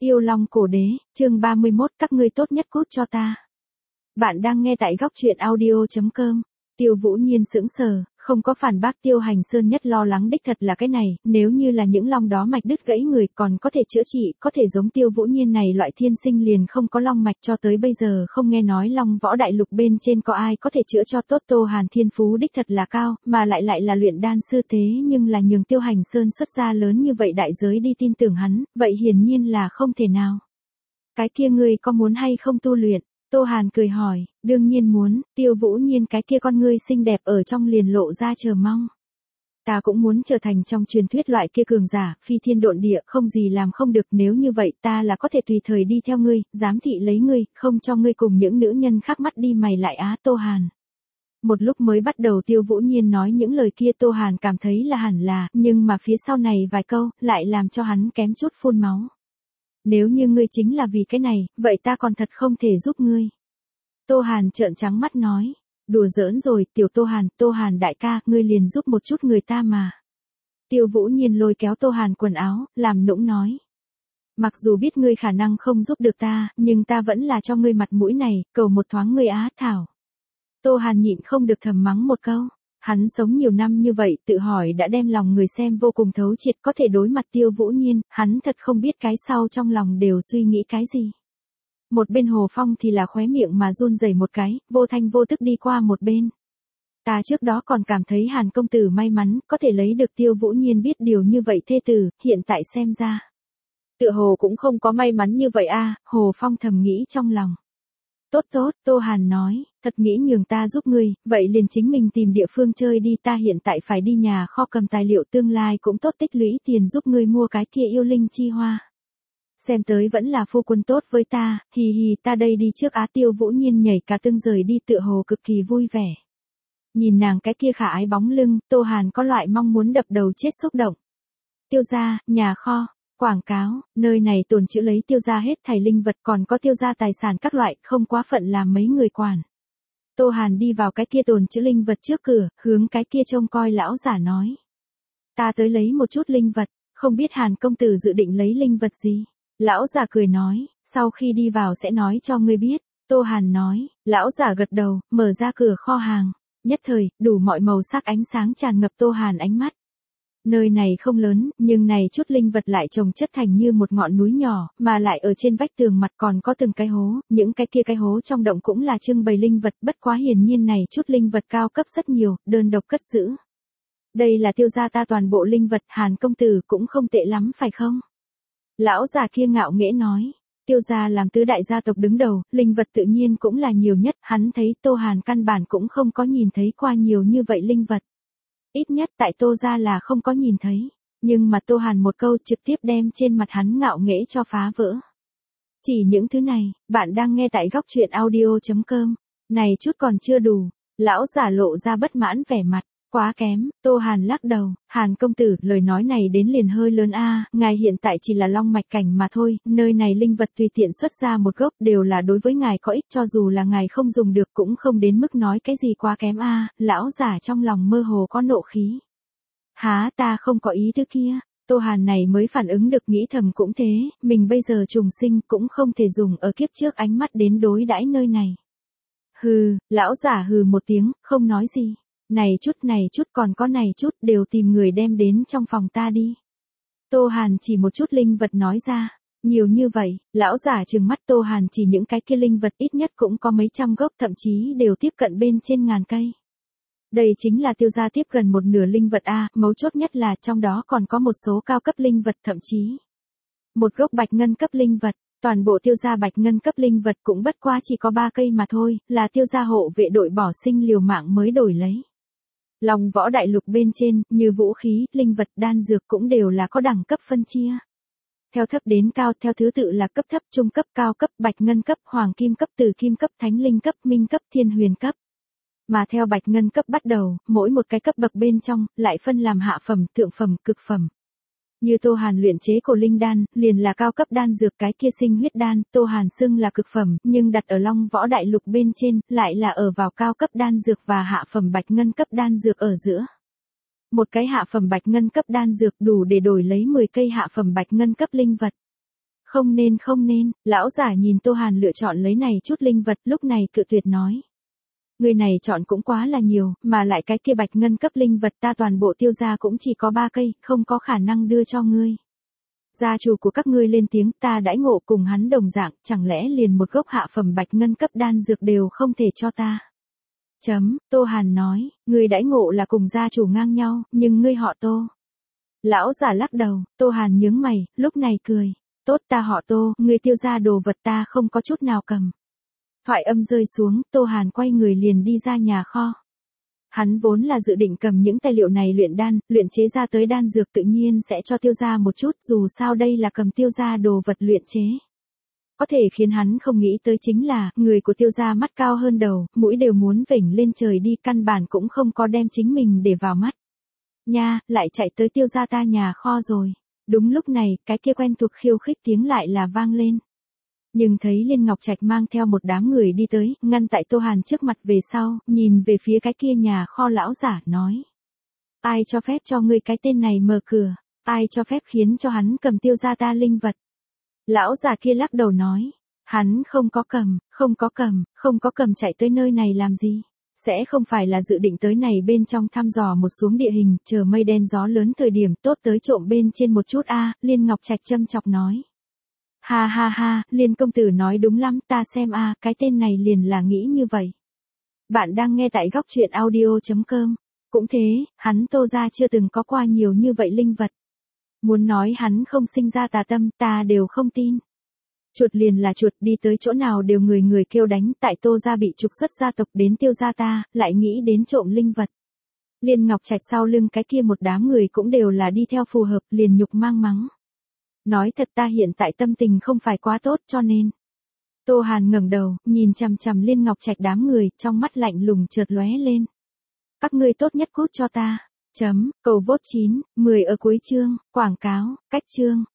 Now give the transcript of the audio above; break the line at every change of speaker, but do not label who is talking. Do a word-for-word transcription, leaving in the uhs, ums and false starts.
Yêu Long Cổ Đế, chương ba mươi mốt, các ngươi tốt nhất cút cho ta. Bạn đang nghe tại góc truyện audio chấm com. Tiêu Vũ Nhiên sững sờ, không có phản bác. Tiêu Hành Sơn nhất lo lắng đích thật là cái này, nếu như là những long đó mạch đứt gãy người còn có thể chữa trị, có thể giống Tiêu Vũ Nhiên này loại thiên sinh liền không có long mạch cho tới bây giờ không nghe nói Long Võ Đại Lục bên trên có ai có thể chữa cho tốt. Tô Hàn thiên phú đích thật là cao, mà lại lại là luyện đan sư, thế nhưng là nhường Tiêu Hành Sơn xuất ra lớn như vậy đại giới đi tin tưởng hắn, vậy hiển nhiên là không thể nào. Cái kia ngươi có muốn hay không tu luyện? Tô Hàn cười hỏi, đương nhiên muốn. Tiêu Vũ Nhiên cái kia con ngươi xinh đẹp ở trong liền lộ ra chờ mong. Ta cũng muốn trở thành trong truyền thuyết loại kia cường giả, phi thiên độn địa, không gì làm không được. Nếu như vậy ta là có thể tùy thời đi theo ngươi, giám thị lấy ngươi, không cho ngươi cùng những nữ nhân khác mắt đi mày lại á. Tô Hàn. Một lúc mới bắt đầu Tiêu Vũ Nhiên nói những lời kia Tô Hàn cảm thấy là hẳn là, nhưng mà phía sau này vài câu, lại làm cho hắn kém chút phun máu. Nếu như ngươi chính là vì cái này, vậy ta còn thật không thể giúp ngươi. Tô Hàn trợn trắng mắt nói, đùa giỡn rồi, tiểu Tô Hàn, Tô Hàn đại ca, ngươi liền giúp một chút người ta mà. Tiêu Vũ Nhiên lôi kéo Tô Hàn quần áo, làm nũng nói. Mặc dù biết ngươi khả năng không giúp được ta, nhưng ta vẫn là cho ngươi mặt mũi này, cầu một thoáng ngươi á. Thảo. Tô Hàn nhịn không được thầm mắng một câu. Hắn sống nhiều năm như vậy, tự hỏi đã đem lòng người xem vô cùng thấu triệt, có thể đối mặt Tiêu Vũ Nhiên, hắn thật không biết cái sau trong lòng đều suy nghĩ cái gì. Một bên Hồ Phong thì là khóe miệng mà run rẩy một cái, vô thanh vô tức đi qua một bên. Ta trước đó còn cảm thấy Hàn công tử may mắn, có thể lấy được Tiêu Vũ Nhiên biết điều như vậy thê tử, hiện tại xem ra. Tựa hồ cũng không có may mắn như vậy a. Hồ Phong thầm nghĩ trong lòng. Tốt tốt, Tô Hàn nói, thật nghĩ nhường ta giúp ngươi, vậy liền chính mình tìm địa phương chơi đi, ta hiện tại phải đi nhà kho cầm tài liệu, tương lai cũng tốt tích lũy tiền giúp ngươi mua cái kia yêu linh chi hoa. Xem tới vẫn là phu quân tốt với ta, hì hì, ta đây đi trước á. Tiêu Vũ Nhiên nhảy cả tưng rời đi tựa hồ cực kỳ vui vẻ. Nhìn nàng cái kia khả ái bóng lưng, Tô Hàn có loại mong muốn đập đầu chết xúc động. Tiêu gia, nhà kho. Quảng cáo, nơi này tồn trữ lấy Tiêu gia hết thảy linh vật, còn có Tiêu gia tài sản các loại, không quá phận làm mấy người quản. Tô Hàn đi vào cái kia tồn trữ linh vật trước cửa, hướng cái kia trông coi lão giả nói. Ta tới lấy một chút linh vật, không biết Hàn công tử dự định lấy linh vật gì? Lão giả cười nói, sau khi đi vào sẽ nói cho ngươi biết. Tô Hàn nói, lão giả gật đầu, mở ra cửa kho hàng. Nhất thời, đủ mọi màu sắc ánh sáng tràn ngập Tô Hàn ánh mắt. Nơi này không lớn, nhưng này chút linh vật lại chồng chất thành như một ngọn núi nhỏ, mà lại ở trên vách tường mặt còn có từng cái hố, những cái kia cái hố trong động cũng là trưng bày linh vật, bất quá hiển nhiên này chút linh vật cao cấp rất nhiều, đơn độc cất giữ. Đây là Tiêu gia ta toàn bộ linh vật, Hàn công tử cũng không tệ lắm phải không? Lão già kia ngạo nghễ nói, Tiêu gia làm tứ đại gia tộc đứng đầu, linh vật tự nhiên cũng là nhiều nhất, hắn thấy Tô Hàn căn bản cũng không có nhìn thấy qua nhiều như vậy linh vật. Ít nhất tại Tô gia là không có nhìn thấy, nhưng mà Tô Hàn một câu trực tiếp đem trên mặt hắn ngạo nghễ cho phá vỡ. Chỉ những thứ này, bạn đang nghe tại góc truyện audio chấm com, này chút còn chưa đủ, lão giả lộ ra bất mãn vẻ mặt. Quá kém. Tô Hàn lắc đầu, Hàn công tử, lời nói này đến liền hơi lớn a, ngài hiện tại chỉ là long mạch cảnh mà thôi, nơi này linh vật tùy tiện xuất ra một gốc đều là đối với ngài có ích, cho dù là ngài không dùng được cũng không đến mức nói cái gì quá kém a. Lão giả trong lòng mơ hồ có nộ khí. Há, ta không có ý thứ kia. Tô Hàn này mới phản ứng được, nghĩ thầm cũng thế, mình bây giờ trùng sinh cũng không thể dùng ở kiếp trước ánh mắt đến đối đãi nơi này. Hừ, lão giả hừ một tiếng, không nói gì. Này chút này chút còn có này chút đều tìm người đem đến trong phòng ta đi. Tô Hàn chỉ một chút linh vật nói ra. Nhiều như vậy, lão giả trừng mắt. Tô Hàn chỉ những cái kia linh vật ít nhất cũng có mấy trăm gốc, thậm chí đều tiếp cận bên trên ngàn cây. Đây chính là Tiêu gia tiếp gần một nửa linh vật a, mấu chốt nhất là trong đó còn có một số cao cấp linh vật, thậm chí một gốc bạch ngân cấp linh vật. Toàn bộ Tiêu gia bạch ngân cấp linh vật cũng bất quá chỉ có ba cây mà thôi, là Tiêu gia hộ vệ đội bỏ sinh liều mạng mới đổi lấy. Long Võ Đại Lục bên trên, như vũ khí, linh vật, đan dược cũng đều là có đẳng cấp phân chia. Theo thấp đến cao, theo thứ tự là cấp thấp, trung cấp, cao cấp, bạch ngân cấp, hoàng kim cấp, tử kim cấp, thánh linh cấp, minh cấp, thiên huyền cấp. Mà theo bạch ngân cấp bắt đầu, mỗi một cái cấp bậc bên trong, lại phân làm hạ phẩm, thượng phẩm, cực phẩm. Như Tô Hàn luyện chế cổ linh đan, liền là cao cấp đan dược, cái kia sinh huyết đan, Tô Hàn xưng là cực phẩm, nhưng đặt ở Long Võ Đại Lục bên trên, lại là ở vào cao cấp đan dược và hạ phẩm bạch ngân cấp đan dược ở giữa. Một cái hạ phẩm bạch ngân cấp đan dược đủ để đổi lấy mười cây hạ phẩm bạch ngân cấp linh vật. Không nên không nên, lão giả nhìn Tô Hàn lựa chọn lấy này chút linh vật lúc này cự tuyệt nói. Người này chọn cũng quá là nhiều, mà lại cái kia bạch ngân cấp linh vật ta toàn bộ tiêu gia cũng chỉ có ba cây, không có khả năng đưa cho ngươi. Gia chủ của các ngươi lên tiếng ta đãi ngộ cùng hắn đồng dạng, chẳng lẽ liền một gốc hạ phẩm bạch ngân cấp đan dược đều không thể cho ta. Chấm, Tô Hàn nói, ngươi đãi ngộ là cùng gia chủ ngang nhau, nhưng ngươi họ Tô. Lão giả lắc đầu, Tô Hàn nhướng mày, lúc này cười. Tốt ta họ Tô, ngươi tiêu ra đồ vật ta không có chút nào cầm. Thoại âm rơi xuống, Tô Hàn quay người liền đi ra nhà kho. Hắn vốn là dự định cầm những tài liệu này luyện đan, luyện chế ra tới đan dược tự nhiên sẽ cho tiêu gia một chút dù sao đây là cầm tiêu gia đồ vật luyện chế. Có thể khiến hắn không nghĩ tới chính là, người của tiêu gia mắt cao hơn đầu, mũi đều muốn vểnh lên trời đi căn bản cũng không có đem chính mình để vào mắt. Nha, lại chạy tới tiêu gia ta nhà kho rồi. Đúng lúc này, cái kia quen thuộc khiêu khích tiếng lại là vang lên. Nhưng thấy Liên Ngọc Trạch mang theo một đám người đi tới, ngăn tại Tô Hàn trước mặt về sau, nhìn về phía cái kia nhà kho lão giả, nói. Ai cho phép cho ngươi cái tên này mở cửa, ai cho phép khiến cho hắn cầm tiêu gia ta linh vật. Lão giả kia lắc đầu nói, hắn không có cầm, không có cầm, không có cầm chạy tới nơi này làm gì. Sẽ không phải là dự định tới này bên trong thăm dò một xuống địa hình, chờ mây đen gió lớn thời điểm tốt tới trộm bên trên một chút a. Liên Ngọc Trạch châm chọc nói. Ha ha ha, Liên công tử nói đúng lắm, ta xem a, cái tên này liền là nghĩ như vậy. Bạn đang nghe tại góc truyện audio chấm com. Cũng thế, hắn Tô gia chưa từng có qua nhiều như vậy linh vật. Muốn nói hắn không sinh ra tà tâm, ta đều không tin. Chuột liền là chuột, đi tới chỗ nào đều người người kêu đánh, tại Tô gia bị trục xuất gia tộc đến tiêu gia ta, lại nghĩ đến trộm linh vật. Liên Ngọc Trạch sau lưng cái kia một đám người cũng đều là đi theo phù hợp, liền nhục mang mắng. Nói thật ta hiện tại tâm tình không phải quá tốt cho nên. Tô Hàn ngẩng đầu, nhìn chằm chằm Liên Ngọc Trạch đám người, trong mắt lạnh lùng chợt lóe lên. Các ngươi tốt nhất cút cho ta. Chấm, cầu vote chín, mười ở cuối chương, quảng cáo, cách chương.